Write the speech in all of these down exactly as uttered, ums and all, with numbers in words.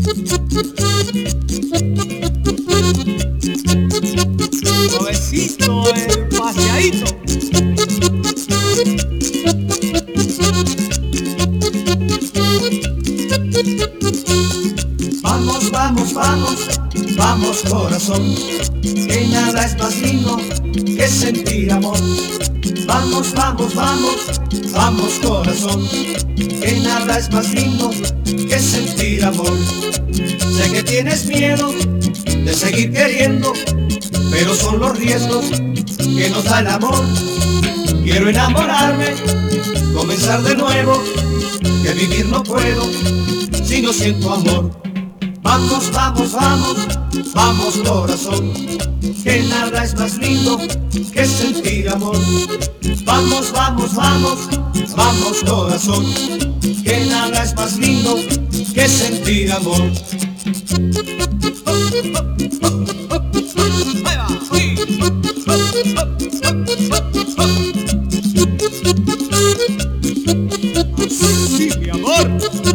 Suavecito el paseadito. Vamos, vamos, vamos, vamos corazón, que nada es más lindo que sentir amor. Vamos, vamos, vamos, vamos corazón, que nada es más lindo que sentir amor. Sé que tienes miedo de seguir queriendo, pero son los riesgos que nos da el amor. Quiero enamorarme, comenzar de nuevo, que vivir no puedo si no siento amor. Vamos, vamos, vamos, vamos corazón, que nada es más lindo que sentir amor. Vamos, vamos, vamos, vamos corazón, que nada es más lindo que sentir amor. Sí, mi amor.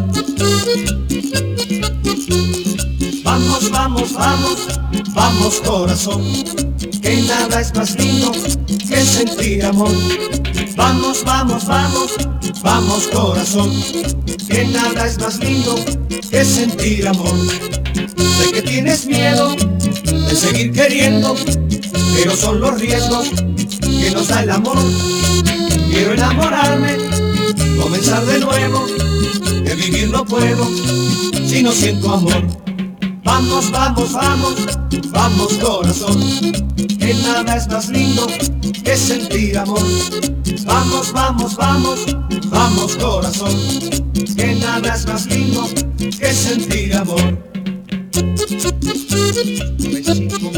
Vamos, vamos, vamos, vamos corazón, que nada es más lindo que sentir amor. Vamos, vamos, vamos, vamos corazón, que nada es más lindo que sentir amor. Sé que tienes miedo de seguir queriendo, pero son los riesgos que nos da el amor. Quiero enamorarme, comenzar de nuevo, que vivir no puedo si no siento amor. Vamos, vamos, vamos, vamos corazón, que nada es más lindo que sentir amor. Vamos, vamos, vamos, vamos corazón, que nada es más lindo que sentir amor. Suavecito